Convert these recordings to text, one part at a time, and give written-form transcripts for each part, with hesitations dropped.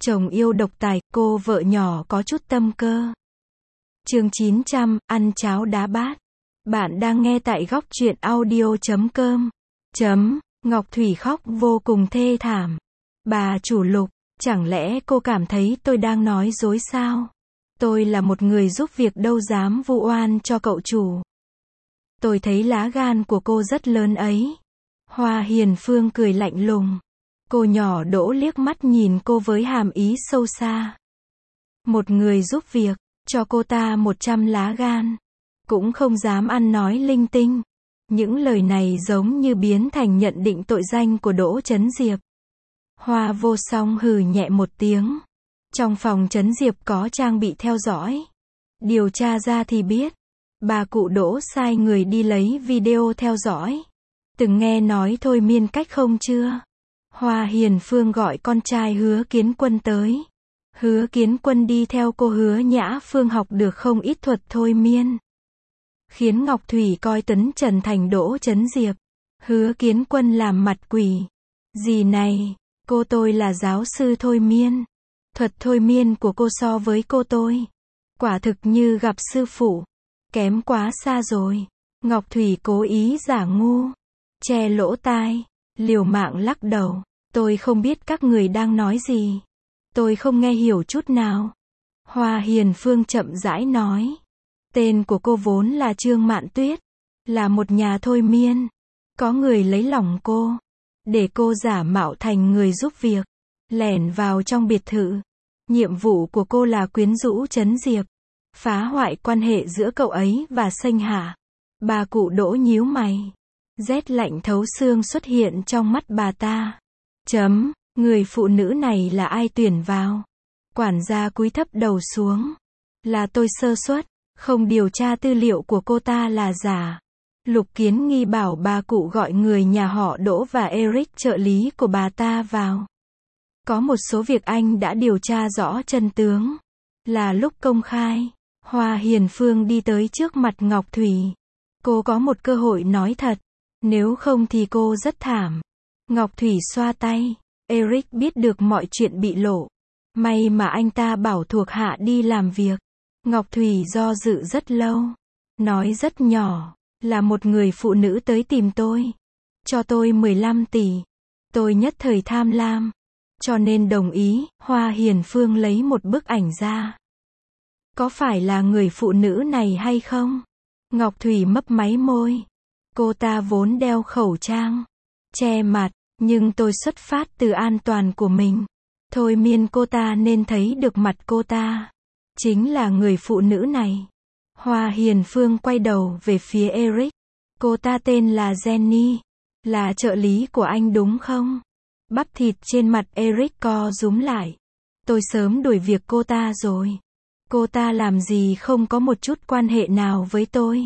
Chồng yêu độc tài, cô vợ nhỏ có chút tâm cơ. Chương 900, ăn cháo đá bát. Bạn đang nghe tại góc truyện audio.com. Ngọc Thủy khóc vô cùng thê thảm. Bà chủ Lục, chẳng lẽ cô cảm thấy tôi đang nói dối sao? Tôi là một người giúp việc đâu dám vu oan cho cậu chủ. Tôi thấy lá gan của cô rất lớn ấy. Hoa Hiền Phương cười lạnh lùng. Cô nhỏ Đỗ liếc mắt nhìn cô với hàm ý sâu xa. Một người giúp việc, cho cô ta 100 lá gan. Cũng không dám ăn nói linh tinh. Những lời này giống như biến thành nhận định tội danh của Đỗ Chấn Diệp. Hoa Vô Song hừ nhẹ một tiếng. Trong phòng Chấn Diệp có trang bị theo dõi. Điều tra ra thì biết. Bà cụ Đỗ sai người đi lấy video theo dõi. Từng nghe nói thôi miên cách không chưa? Hoa Hiền Phương gọi con trai Hứa Kiến Quân tới. Hứa Kiến Quân đi theo cô Hứa Nhã Phương học được không ít thuật thôi miên. Khiến Ngọc Thủy coi Tuấn Trần thành Đỗ Chấn Diệp. Hứa Kiến Quân làm mặt quỷ. Gì này, cô tôi là giáo sư thôi miên. Thuật thôi miên của cô so với cô tôi. Quả thực như gặp sư phụ. Kém quá xa rồi. Ngọc Thủy cố ý giả ngu. Che lỗ tai. Liều mạng lắc đầu. Tôi không biết các người đang nói gì. Tôi không nghe hiểu chút nào. Hoa Hiền Phương chậm rãi nói. Tên của cô vốn là Trương Mạn Tuyết. Là một nhà thôi miên. Có người lấy lòng cô. Để cô giả mạo thành người giúp việc. Lẻn vào trong biệt thự. Nhiệm vụ của cô là quyến rũ Chấn Diệp. Phá hoại quan hệ giữa cậu ấy và Sênh Hạ. Bà cụ Đỗ nhíu mày. Rét lạnh thấu xương xuất hiện trong mắt bà ta. Người phụ nữ này là ai tuyển vào? Quản gia cúi thấp đầu xuống. Là tôi sơ suất, không điều tra tư liệu của cô ta là giả. Lục Kiến Nghi bảo bà cụ gọi người nhà họ Đỗ và Eric trợ lý của bà ta vào. Có một số việc anh đã điều tra rõ chân tướng. Là lúc công khai. Hoa Hiền Phương đi tới trước mặt Ngọc Thủy. Cô có một cơ hội nói thật. Nếu không thì cô rất thảm. Ngọc Thủy xoa tay. Eric biết được mọi chuyện bị lộ. May mà anh ta bảo thuộc hạ đi làm việc. Ngọc Thủy do dự rất lâu. Nói rất nhỏ. Là một người phụ nữ tới tìm tôi. Cho tôi 15 tỷ. Tôi nhất thời tham lam. Cho nên đồng ý. Hoa Hiền Phương lấy một bức ảnh ra. Có phải là người phụ nữ này hay không? Ngọc Thủy mấp máy môi. Cô ta vốn đeo khẩu trang. Che mặt. Nhưng tôi xuất phát từ an toàn của mình. Thôi miên cô ta nên thấy được mặt cô ta. Chính là người phụ nữ này. Hoa Hiền Phương quay đầu về phía Eric. Cô ta tên là Jenny. Là trợ lý của anh đúng không? Bắp thịt trên mặt Eric co rúm lại. Tôi sớm đuổi việc cô ta rồi. Cô ta làm gì không có một chút quan hệ nào với tôi.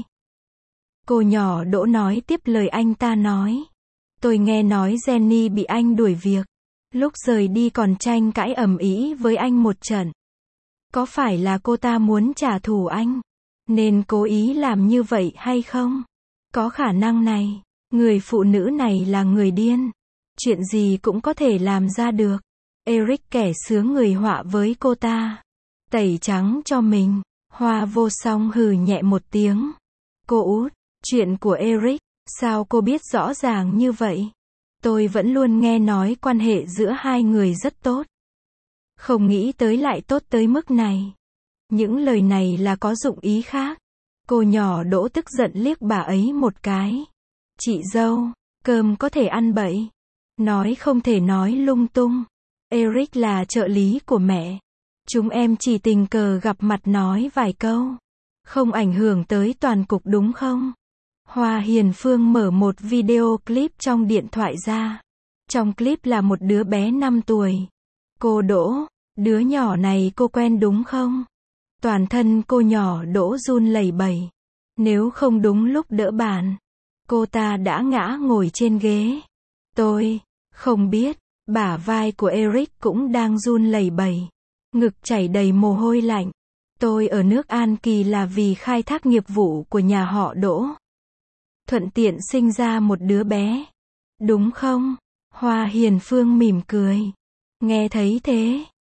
Cô nhỏ Đỗ nói tiếp lời anh ta nói. Tôi nghe nói Jenny bị anh đuổi việc. Lúc rời đi còn tranh cãi ầm ĩ với anh một trận. Có phải là cô ta muốn trả thù anh? Nên cố ý làm như vậy hay không? Có khả năng này. Người phụ nữ này là người điên. Chuyện gì cũng có thể làm ra được. Eric kẻ sướng người họa với cô ta. Tẩy trắng cho mình. Hoa Vô Song hừ nhẹ một tiếng. Cô út, chuyện của Eric, sao cô biết rõ ràng như vậy? Tôi vẫn luôn nghe nói quan hệ giữa hai người rất tốt. Không nghĩ tới lại tốt tới mức này. Những lời này là có dụng ý khác. Cô nhỏ Đỗ tức giận liếc bà ấy một cái. Chị dâu, cơm có thể ăn bậy. Nói không thể nói lung tung. Eric là trợ lý của mẹ. Chúng em chỉ tình cờ gặp mặt nói vài câu. Không ảnh hưởng tới toàn cục đúng không? Hoa Hiền Phương mở một video clip trong điện thoại ra. Trong clip là một đứa bé 5 tuổi. Cô Đỗ, đứa nhỏ này cô quen đúng không? Toàn thân cô nhỏ Đỗ run lẩy bẩy. Nếu không đúng lúc đỡ bàn, cô ta đã ngã ngồi trên ghế. Tôi không biết. Bả vai của Eric cũng đang run lẩy bẩy. Ngực chảy đầy mồ hôi lạnh. Tôi ở nước An Kỳ là vì khai thác nghiệp vụ của nhà họ Đỗ. Thuận tiện sinh ra một đứa bé. Đúng không? Hoa Hiền Phương mỉm cười. Nghe thấy thế,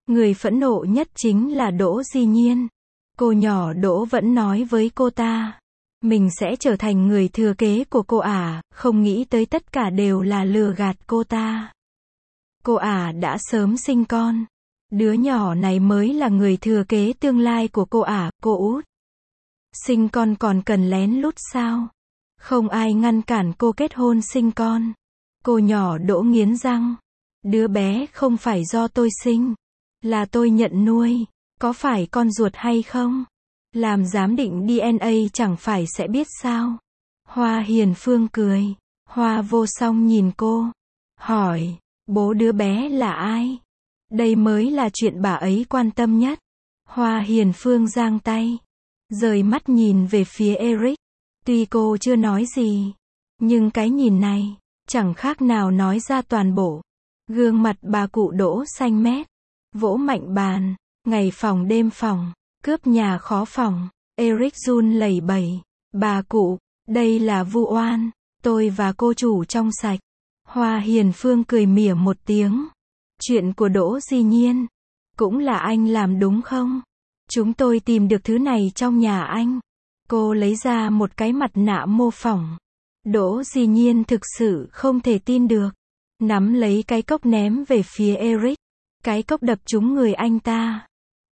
Người phẫn nộ nhất chính là Đỗ Di Nhiên. Cô nhỏ Đỗ vẫn nói với cô ta, mình sẽ trở thành người thừa kế của cô ả, không nghĩ tới tất cả đều là lừa gạt cô ta. Cô ả đã sớm sinh con. Đứa nhỏ này mới là người thừa kế tương lai của cô ả, cô út. Sinh con còn cần lén lút sao? Không ai ngăn cản cô kết hôn sinh con. Cô nhỏ Đỗ nghiến răng. Đứa bé không phải do tôi sinh, là tôi nhận nuôi. Có phải con ruột hay không? Làm giám định DNA chẳng phải sẽ biết sao? Hoa Hiền Phương cười. Hoa Vô Song nhìn cô. Hỏi, bố đứa bé là ai? Đây mới là chuyện bà ấy quan tâm nhất. Hoa Hiền Phương giang tay. Rời mắt nhìn về phía Eric. Tuy cô chưa nói gì, nhưng cái nhìn này, chẳng khác nào nói ra toàn bộ. Gương mặt bà cụ Đỗ xanh mét. Vỗ mạnh bàn. Ngày phòng đêm phòng. Cướp nhà khó phòng. Eric run lẩy bẩy. Bà cụ, đây là vu oan. Tôi và cô chủ trong sạch. Hoa Hiền Phương cười mỉa một tiếng. Chuyện của Đỗ Di Nhiên. Cũng là anh làm đúng không? Chúng tôi tìm được thứ này trong nhà anh. Cô lấy ra một cái mặt nạ mô phỏng. Đỗ Di Nhiên thực sự không thể tin được. Nắm lấy cái cốc ném về phía Eric. Cái cốc đập trúng người anh ta.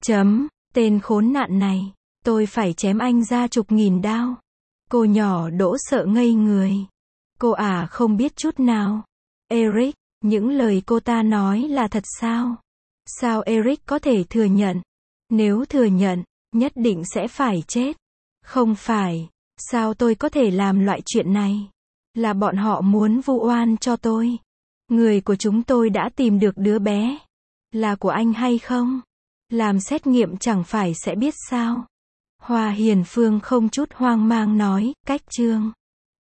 Tên khốn nạn này. Tôi phải chém anh ra chục nghìn đao. Cô nhỏ Đỗ sợ ngây người. Cô ả không biết chút nào. Eric, những lời cô ta nói là thật sao? Sao Eric có thể thừa nhận? Nếu thừa nhận, nhất định sẽ phải chết. Không phải. Sao tôi có thể làm loại chuyện này? Là bọn họ muốn vu oan cho tôi. Người của chúng tôi đã tìm được đứa bé. Là của anh hay không? Làm xét nghiệm chẳng phải sẽ biết sao? Hoa Hiền Phương không chút hoang mang nói, cách chương.